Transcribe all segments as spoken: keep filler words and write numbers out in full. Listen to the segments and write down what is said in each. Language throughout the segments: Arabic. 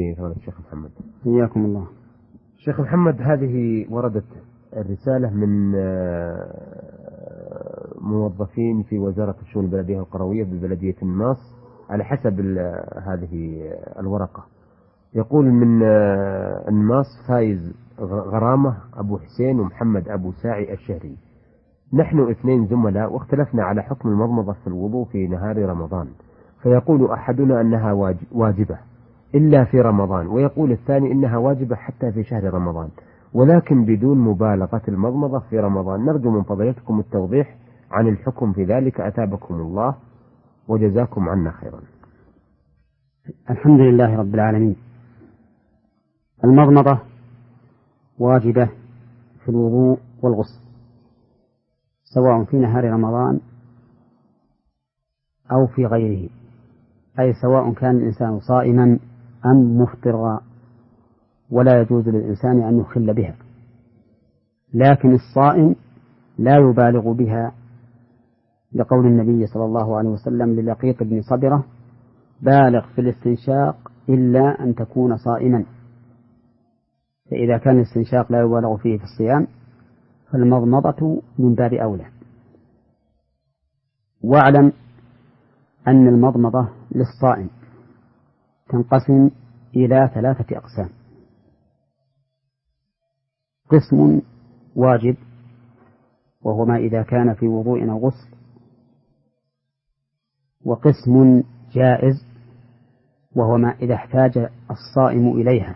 في فضيلة الشيخ محمد. حياكم الله. شيخ محمد، هذه وردت الرسالة من موظفين في وزارة الشؤون البلدية والقروية ببلدية الناص على حسب هذه الورقة. يقول من الناص فايز غرامة أبو حسين ومحمد أبو ساعي الشهري: نحن اثنين زملاء واختلفنا على حكم المضمضة في الوضوء في نهار رمضان، فيقول أحدنا أنها واجبة إلا في رمضان، ويقول الثاني إنها واجبة حتى في شهر رمضان، ولكن بدون مبالغة المضمضة في رمضان. نرجو من فضيلتكم التوضيح عن الحكم في ذلك، أتابكم الله وجزاكم عنا خيرا. الحمد لله رب العالمين. المضمضة واجبة في الوضوء والغسل، سواء في نهار رمضان أو في غيره، أي سواء كان الإنسان صائما أم مفطرا، ولا يجوز للإنسان أن يخل بها. لكن الصائم لا يبالغ بها، لقول النبي صلى الله عليه وسلم للقيط بن صبرة: بالغ في الاستنشاق إلا أن تكون صائما. فإذا كان الاستنشاق لا يبالغ فيه في الصيام فالمضمضة من باب أولى. واعلم أن المضمضة للصائم تنقسم إلى ثلاثة أقسام: قسم واجب وهو ما إذا كان في وضوء أو غسل، وقسم جائز وهو ما إذا احتاج الصائم إليها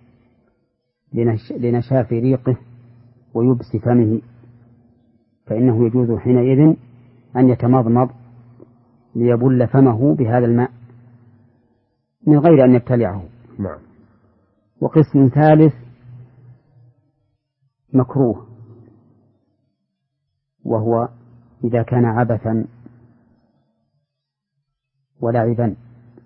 لنشاف ريقه ويبس فمه، فإنه يجوز حينئذ أن يتمضمض ليبل فمه بهذا الماء من غير أن يبتلعه. نعم. وقسم ثالث مكروه، وهو إذا كان عبثا ولعبا،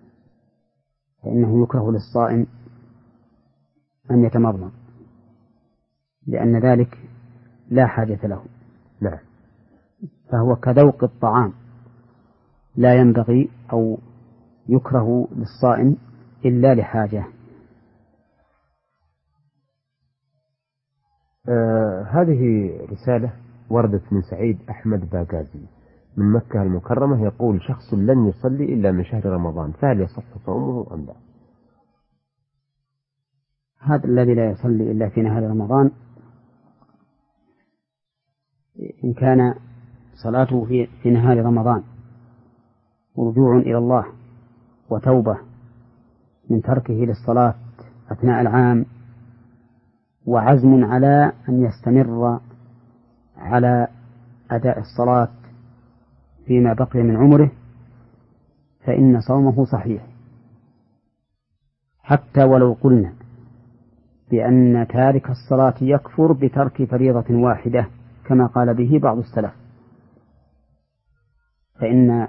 فإنه يكره للصائم أن يتمضمض، لأن ذلك لا حاجة له. نعم. فهو كذوق الطعام، لا ينبغي أو يكره للصائم إلا لحاجة. آه هذه رسالة وردت من سعيد أحمد باقازي من مكة المكرمة، يقول: شخص لن يصلي إلا من شهر رمضان، فهل يصح صومه أم لا؟ هذا الذي لا يصلي إلا في نهار رمضان، إن كان صلاته في, في نهار رمضان ورجوع إلى الله وتوبة من تركه للصلاة أثناء العام، وعزم على أن يستمر على أداء الصلاة فيما بقي من عمره، فإن صومه صحيح، حتى ولو قلنا بأن تارك الصلاة يكفر بترك فريضة واحدة كما قال به بعض السلف، فإن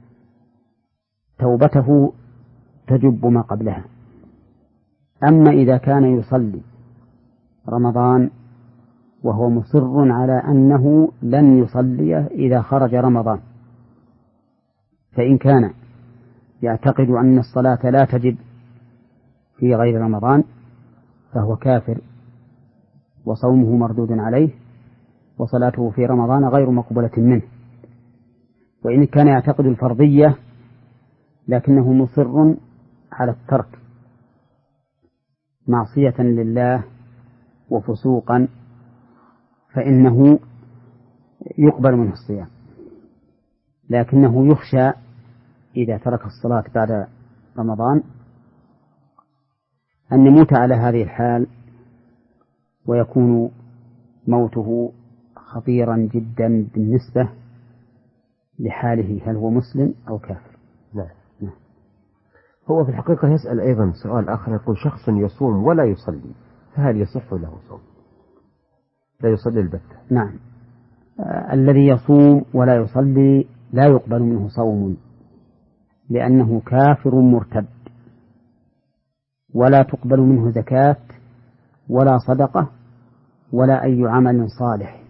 توبته تجب ما قبلها. أما إذا كان يصلي رمضان وهو مصر على أنه لن يصلي إذا خرج رمضان، فإن كان يعتقد أن الصلاة لا تجب في غير رمضان فهو كافر وصومه مردود عليه، وصلاته في رمضان غير مقبولة منه. وإن كان يعتقد الفرضية لكنه مصر على الترك معصية لله وفسوقا، فإنه يقبل منه الصيام، لكنه يخشى إذا ترك الصلاة بعد رمضان أن يموت على هذه الحال ويكون موته خطيرا جدا بالنسبة لحاله، هل هو مسلم أو كافر؟ لا. لا. هو في الحقيقة يسأل أيضا سؤال آخر، يقول: شخص يصوم ولا يصلي، فهل يصح له صوم؟ لا يصلي البتة. نعم. آه الذي يصوم ولا يصلي لا يقبل منه صوم، لأنه كافر مرتد، ولا تقبل منه زكاة ولا صدقة ولا أي عمل صالح،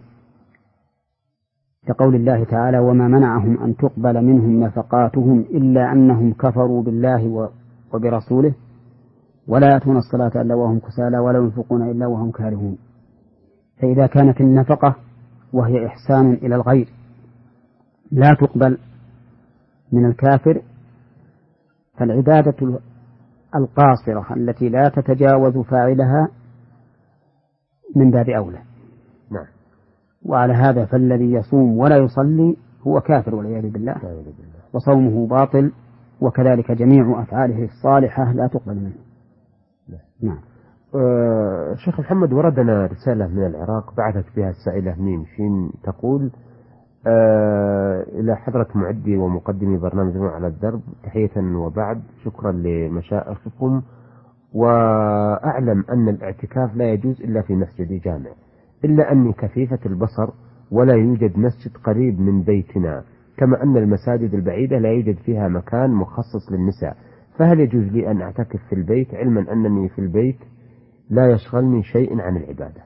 كقول الله تعالى: وما منعهم أن تقبل منهم نفقاتهم إلا أنهم كفروا بالله وبرسوله ولا يأتون الصلاة إلا وهم كسالى ولا ينفقون إلا وهم كارهون. فإذا كانت النفقة وهي إحسان إلى الغير لا تقبل من الكافر، فالعبادة القاصرة التي لا تتجاوز فاعلها من باب أولى. نعم. وعلى هذا فالذي يصوم ولا يصلي هو كافر والعياذ بالله، وصومه باطل، وكذلك جميع أفعاله الصالحة لا تقبل منه. نعم. أه شيخ محمد، وردنا رسالة من العراق بعثت بها السائلة ميم شين تقول: أه إلى حضرة معدي ومقدمي برنامج على الدرب، تحية وبعد، شكرا لمشائخكم، وأعلم أن الاعتكاف لا يجوز إلا في مسجد جامع، إلا أني كفيفة البصر ولا يوجد مسجد قريب من بيتنا، كما أن المساجد البعيدة لا يوجد فيها مكان مخصص للنساء، فهل يجوز لي أن أعتكف في البيت علما أنني في البيت لا يشغلني شيء عن العبادة؟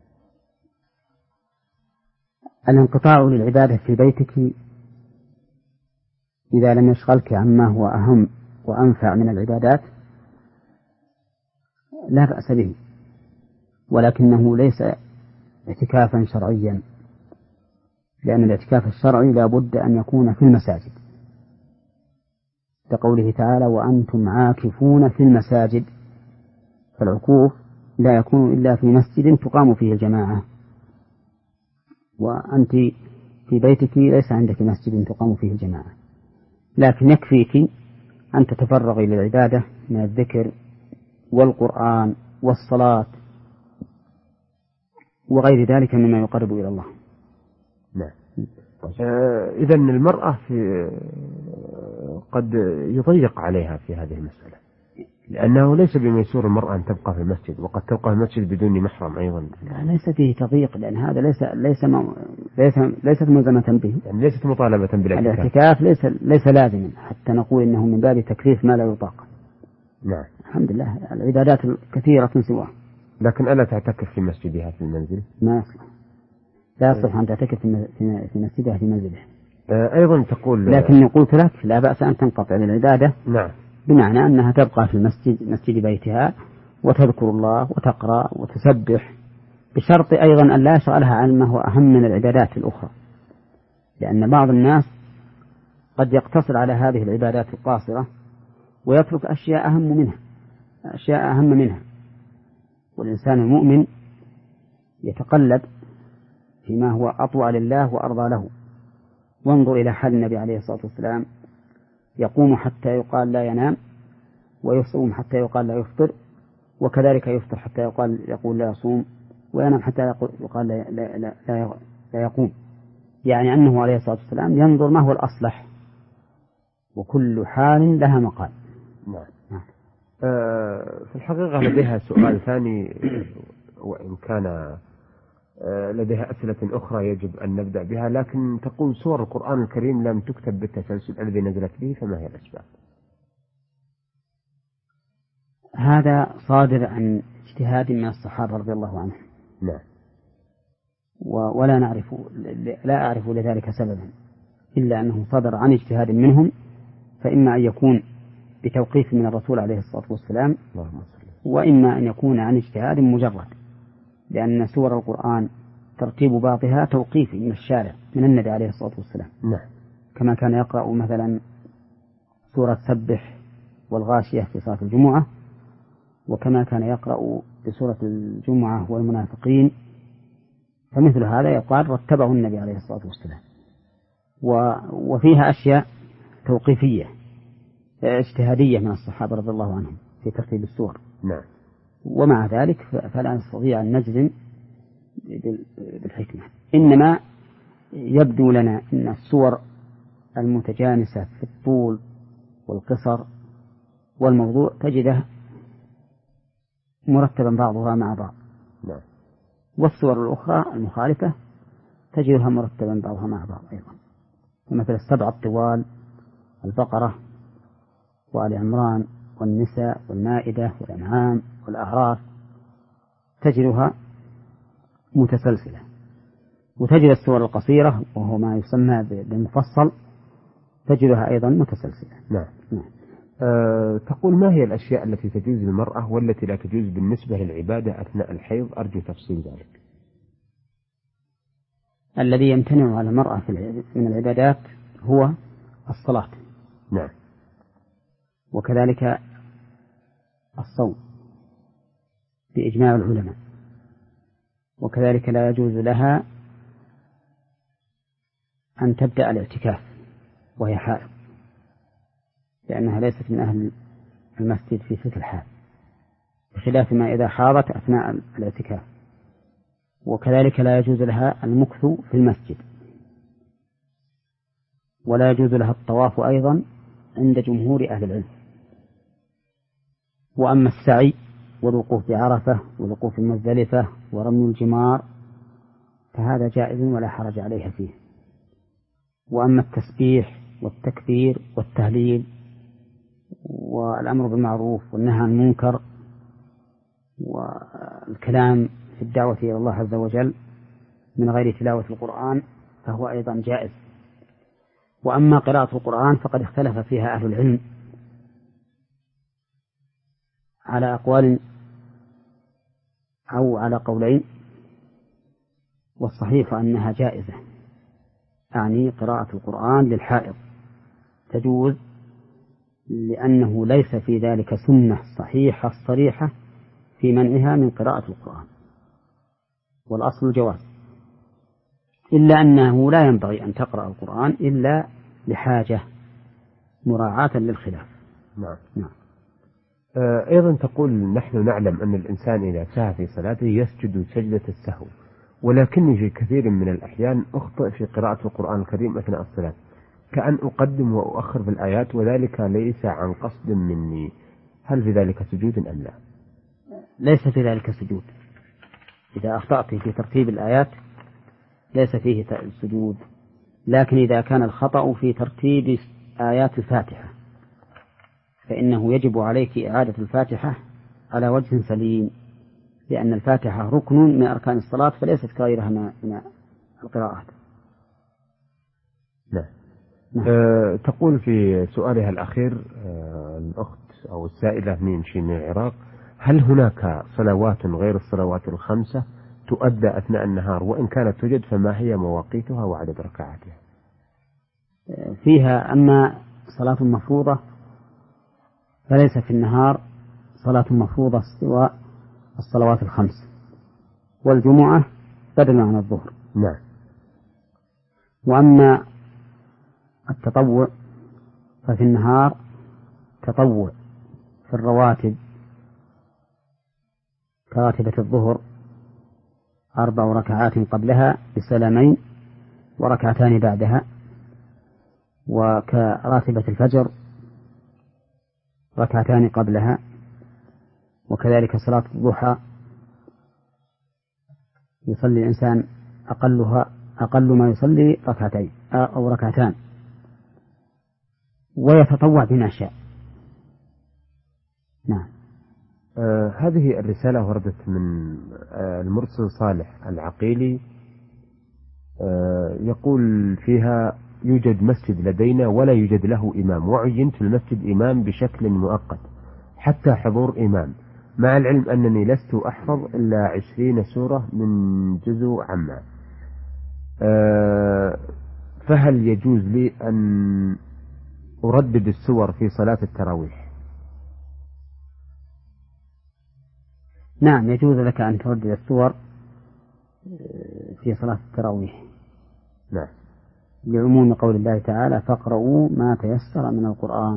الانقطاع للعبادة في بيتك إذا لم يشغلك عما هو أهم وأنفع من العبادات لا بأس به، ولكنه ليس اعتكافا شرعيا، لأن الاعتكاف الشرعي لا بد أن يكون في المساجد، كقوله تعالى: وأنتم عاكفون في المساجد، فالعكوف لا يكون إلا في مسجد تقام فيه الجماعة، وأنت في بيتك ليس عندك مسجد تقام فيه الجماعة، لكن يكفيك أن تتفرغي للعبادة من الذكر والقرآن والصلاة وغير ذلك مما يقرب إلى الله. نعم. آه إذا المرأة في قد يضيق عليها في هذه المسألة، لأنه ليس بميسور المرأة أن تبقى في المسجد، وقد تبقى في المسجد بدون محرم أيضا. لا، ليس فيه تضييق، لأن هذا ليس ليس م... ليس ليست ملزمة به، يعني ليست مطالبة بالاعتكاف. الاعتكاف ليس ليس لازما حتى نقول إنه من باب تكليف ما لا يطاق. نعم. الحمد لله، العبادات كثيرة سواها. لكن ألا تعتكف في مسجدها في المنزل؟ ما يصلح، لا يصلح أن تعتكف في مسجدها في منزله. آه أيضا تقول، لكن قلت لك لا بأس أن تنقطع للعبادة. نعم. بمعنى أنها تبقى في المسجد مسجد بيتها وتذكر الله وتقرأ وتسبح، بشرط أيضا أن لا يشغلها عن ما هو أهم من العبادات الأخرى، لأن بعض الناس قد يقتصر على هذه العبادات القاصرة ويترك أشياء أهم منها أشياء أهم منها والإنسان المؤمن يتقلب فيما هو أطوع لله وأرضى له. وانظر إلى حال النبي عليه الصلاة والسلام: يقوم حتى يقال لا ينام، ويصوم حتى يقال لا يفطر، وكذلك يفطر حتى يقال يقول لا يصوم، وينام حتى يقال لا, لا, لا, لا, لا يقوم. يعني أنه عليه الصلاة والسلام ينظر ما هو الأصلح، وكل حال لها مقال. نعم. نعم. آه في الحقيقة لديها سؤال ثاني، وإن كان لديها أسئلة أخرى يجب أن نبدأ بها، لكن تقول: سور القرآن الكريم لم تكتب بالتسلسل الذي نزلت به، فما هي الأسباب؟ هذا صادر عن اجتهاد من الصحابة رضي الله عنهم. نعم. ولا نعرف لا أعرف لذلك سببا، إلا أنه صدر عن اجتهاد منهم، فإما أن يكون بتوقيف من الرسول عليه الصلاة والسلام، وإما أن يكون عن اجتهاد مجرد، لأن سور القرآن ترتيب بعضها توقيفي من الشارع من النبي عليه الصلاة والسلام. نعم. كما كان يقرأ مثلا سورة سبح والغاشية في صلاة الجمعة، وكما كان يقرأ بسورة الجمعة والمنافقين، فمثل هذا يقال رتبه النبي عليه الصلاة والسلام. وفيها أشياء توقيفية اجتهادية من الصحابة رضي الله عنهم في ترتيب السور. نعم. ومع ذلك فلا نستطيع أن نجزم بالحكمة، إنما يبدو لنا أن السور المتجانسة في الطول والقصر والموضوع تجده مرتبا بعضها مع بعض. نعم. والسور الأخرى المخالفة تجدها مرتبا بعضها مع بعض أيضا، مثل السبع الطوال: البقرة وآل عمران والنساء والمائدة والأنعام والأعراف، تجدها متسلسلة. وتجد السور القصيرة وهو ما يسمى بالمفصل تجدها أيضا متسلسلة. نعم. نعم. أه تقول ما هي الأشياء التي تجوز للمرأة والتي لا تجوز بالنسبة للعبادة أثناء الحيض؟ أرجو تفصيل ذلك. الذي يمتنع على المرأة من العبادات هو الصلاة. نعم. وكذلك الصوم بإجماع العلماء. وكذلك لا يجوز لها أن تبدأ الاعتكاف وهي حائض، لأنها ليست من أهل المسجد في تلك الحال، بخلاف ما إذا حاضت أثناء الاعتكاف. وكذلك لا يجوز لها المكث في المسجد، ولا يجوز لها الطواف أيضا عند جمهور أهل العلم. وأما السعي والوقوف بعرفة والوقوف في مزدلفة ورمي الجمار فهذا جائز ولا حرج عليها فيه. وأما التسبيح والتكبير والتهليل والأمر بالمعروف والنهي عن المنكر والكلام في الدعوة إلى الله عز وجل من غير تلاوة القرآن فهو أيضا جائز. وأما قراءة القرآن فقد اختلف فيها أهل العلم على أقوال أو على قولين، والصحيح أنها جائزة، أعني قراءة القرآن للحائض تجوز، لأنه ليس في ذلك سنة صحيحة صريحة في منعها من قراءة القرآن، والأصل الجواز، إلا أنه لا ينبغي أن تقرأ القرآن إلا لحاجة مراعاة للخلاف. نعم. نعم. أيضا تقول نحن نعلم أن الإنسان إذا سهى في صلاته يسجد سجدة السهو، ولكني في كثير من الأحيان أخطئ في قراءة القرآن الكريم أثناء الصلاة، كأن أقدم وأؤخر في الآيات وذلك ليس عن قصد مني، هل في ذلك سجود أم لا؟ ليس في ذلك سجود. إذا أخطأت في ترتيب الآيات ليس فيه سجود، لكن إذا كان الخطأ في ترتيب آيات الفاتحة فإنه يجب عليك إعادة الفاتحة على وجه سليم، لأن الفاتحة ركن من أركان الصلاة فليست كغيرها من القراءات. نعم. نعم. أه تقول في سؤالها الأخير أه الأخت أو السائلة من شين العراق: هل هناك صلوات غير الصلوات الخمسة تؤدى أثناء النهار، وإن كانت توجد فما هي مواقيتها وعدد ركعاتها؟ فيها أما صلاة مفروضة فليس في النهار صلاة مفروضة سوى الصلوات الخمس والجمعة بدلا عن الظهر. نعم. وأما التطوع ففي النهار تطوع في الرواتب كراتبة الظهر أربع ركعات قبلها بسلامين وركعتان بعدها، وكراتبة الفجر ركعتان قبلها، وكذلك صلاة الضحى يصلي الإنسان أقلها أقل ما يصلي ركعتين أو ركعتان، ويتطوع بما شاء. نعم. آه هذه الرسالة وردت من آه المرسل صالح العقيلي، آه يقول فيها: يوجد مسجد لدينا ولا يوجد له إمام، وعينت المسجد إمام بشكل مؤقت حتى حضور إمام، مع العلم أنني لست أحفظ إلا عشرين سورة من جزء عما، أه فهل يجوز لي أن أردد السور في صلاة التراويح؟ نعم، يجوز لك أن تردد السور في صلاة التراويح. نعم. لعموم قول الله تعالى: فاقرؤوا ما تيسر من القرآن.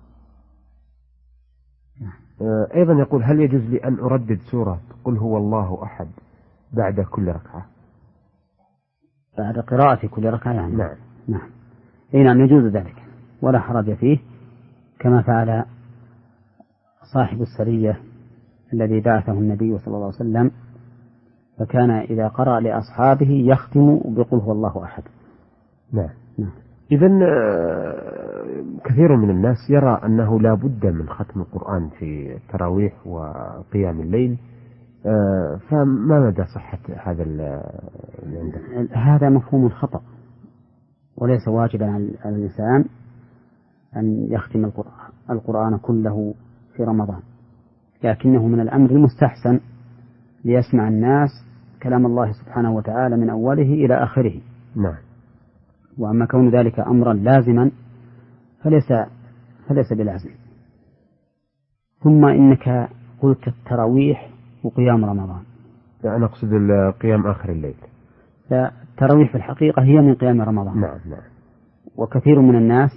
أيضا يقول: هل يجوز لي أن أردد سورة قل هو الله أحد بعد كل ركعة؟ بعد قراءة كل ركعة يعني. نعم. نعم. أي نعم، يجوز ذلك ولا حرج فيه، كما فعل صاحب السرية الذي بعثه النبي صلى الله عليه وسلم، فكان إذا قرأ لأصحابه يختم بقل هو الله أحد. نعم. نعم. إذن كثير من الناس يرى أنه لا بد من ختم القرآن في التراويح وقيام الليل، فما مدى صحة هذا اللي عندك؟ هذا مفهوم الخطأ، وليس واجبا على الإنسان أن يختم القرآن كله في رمضان، لكنه من الأمر المستحسن ليسمع الناس كلام الله سبحانه وتعالى من أوله إلى آخره. نعم. وأما كون ذلك أمرا لازما فليس فليس بلازم. ثم إنك قلت التراويح وقيام رمضان. لا، أنا أقصد قيام آخر الليل. التراويح في الحقيقة هي من قيام رمضان. نعم نعم. وكثير من الناس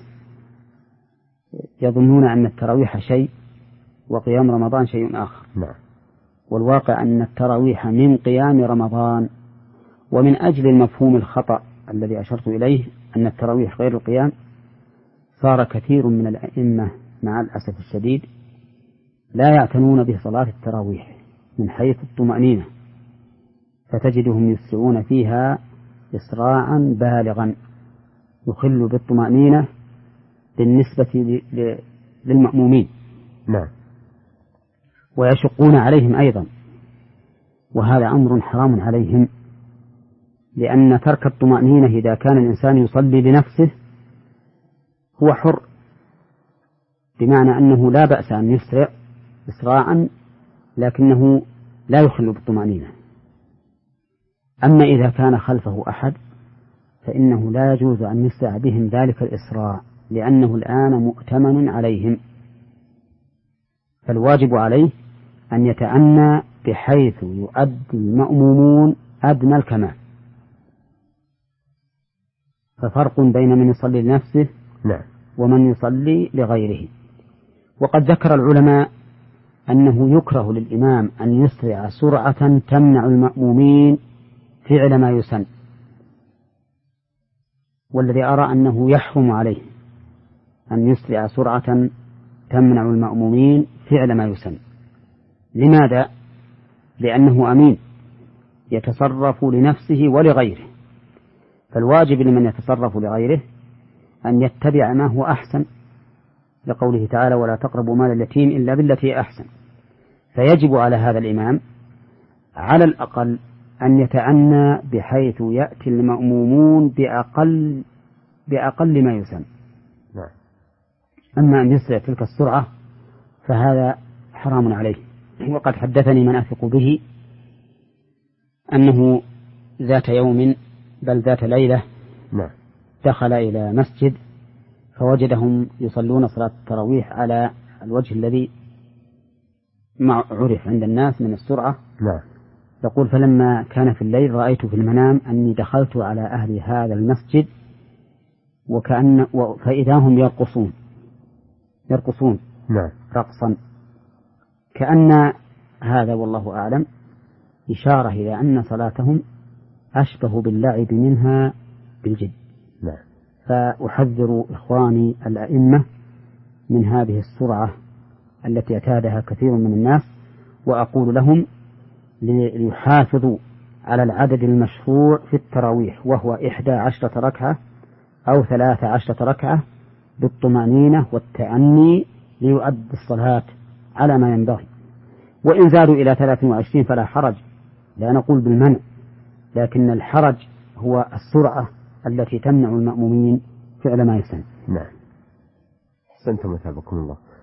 يظنون أن التراويح شيء وقيام رمضان شيء آخر. نعم. والواقع أن التراويح من قيام رمضان. ومن أجل المفهوم الخطأ الذي أشرت إليه أن التراويح غير القيام، صار كثير من الأئمة مع الأسف الشديد لا يعتنون بصلاة التراويح من حيث الطمأنينة، فتجدهم يسرعون فيها إسراعا بالغا يخل بالطمأنينة بالنسبة للمأمومين. نعم. ويشقون عليهم أيضا، وهذا أمر حرام عليهم، لأن ترك الطمأنينة إذا كان الإنسان يصلي لنفسه هو حر، بمعنى أنه لا بأس أن يسرع إسراعا لكنه لا يخل بالطمأنينة. أما إذا كان خلفه أحد فإنه لا يجوز أن يسرع بهم ذلك الإسراع، لأنه الآن مؤتمن عليهم. فالواجب عليه أن يتأنى بحيث يؤدي المأمومون أدنى الكمال. ففرق بين من يصلي لنفسه نعم. ومن يصلي لغيره. وقد ذكر العلماء أنه يكره للإمام أن يسرع سرعة تمنع المأمومين فعل ما يسن، والذي أرى أنه يحرم عليه أن يسرع سرعة تمنع المأمومين فعل ما يسن. لماذا؟ لأنه أمين يتصرف لنفسه ولغيره، فالواجب لمن يتصرف لغيره أن يتبع ما هو أحسن، لقوله تعالى ولا تقربوا مال اليتيم إلا بالتي أحسن. فيجب على هذا الإمام على الأقل أن يتعنى بحيث يأتي المأمومون بأقل بأقل ما يسن. نعم. أما أن يسرع تلك السرعة فهذا حرام عليه. وقد حدثني من أثق به أنه ذات يوم بل ذات ليلة نعم. دخل إلى مسجد فوجدهم يصلون صلاة التراويح على الوجه الذي ما عرف عند الناس من السرعة. نعم. يقول فلما كان في الليل رأيت في المنام أني دخلت على أهل هذا المسجد وكأن فإذا هم يرقصون يرقصون نعم. رقصا، كأن هذا والله أعلم إشارة إلى أن صلاتهم أشبه باللعب منها بالجد. نعم. فأحذر إخواني الأئمة من هذه السرعة التي اعتادها كثير من الناس، وأقول لهم ليحافظوا على العدد المشروع في التراويح وهو إحدى عشرة ركعة أو ثلاث عشرة ركعة بالطمأنينة والتأني ليؤدي الصلاة على ما ينبغي. وإن زادوا إلى ثلاث وعشرين فلا حرج، لا نقول بالمنع، لكن الحرج هو السرعة التي تمنع المأمومين فعل ما يسن. نعم. أحسنتم وثابكم الله.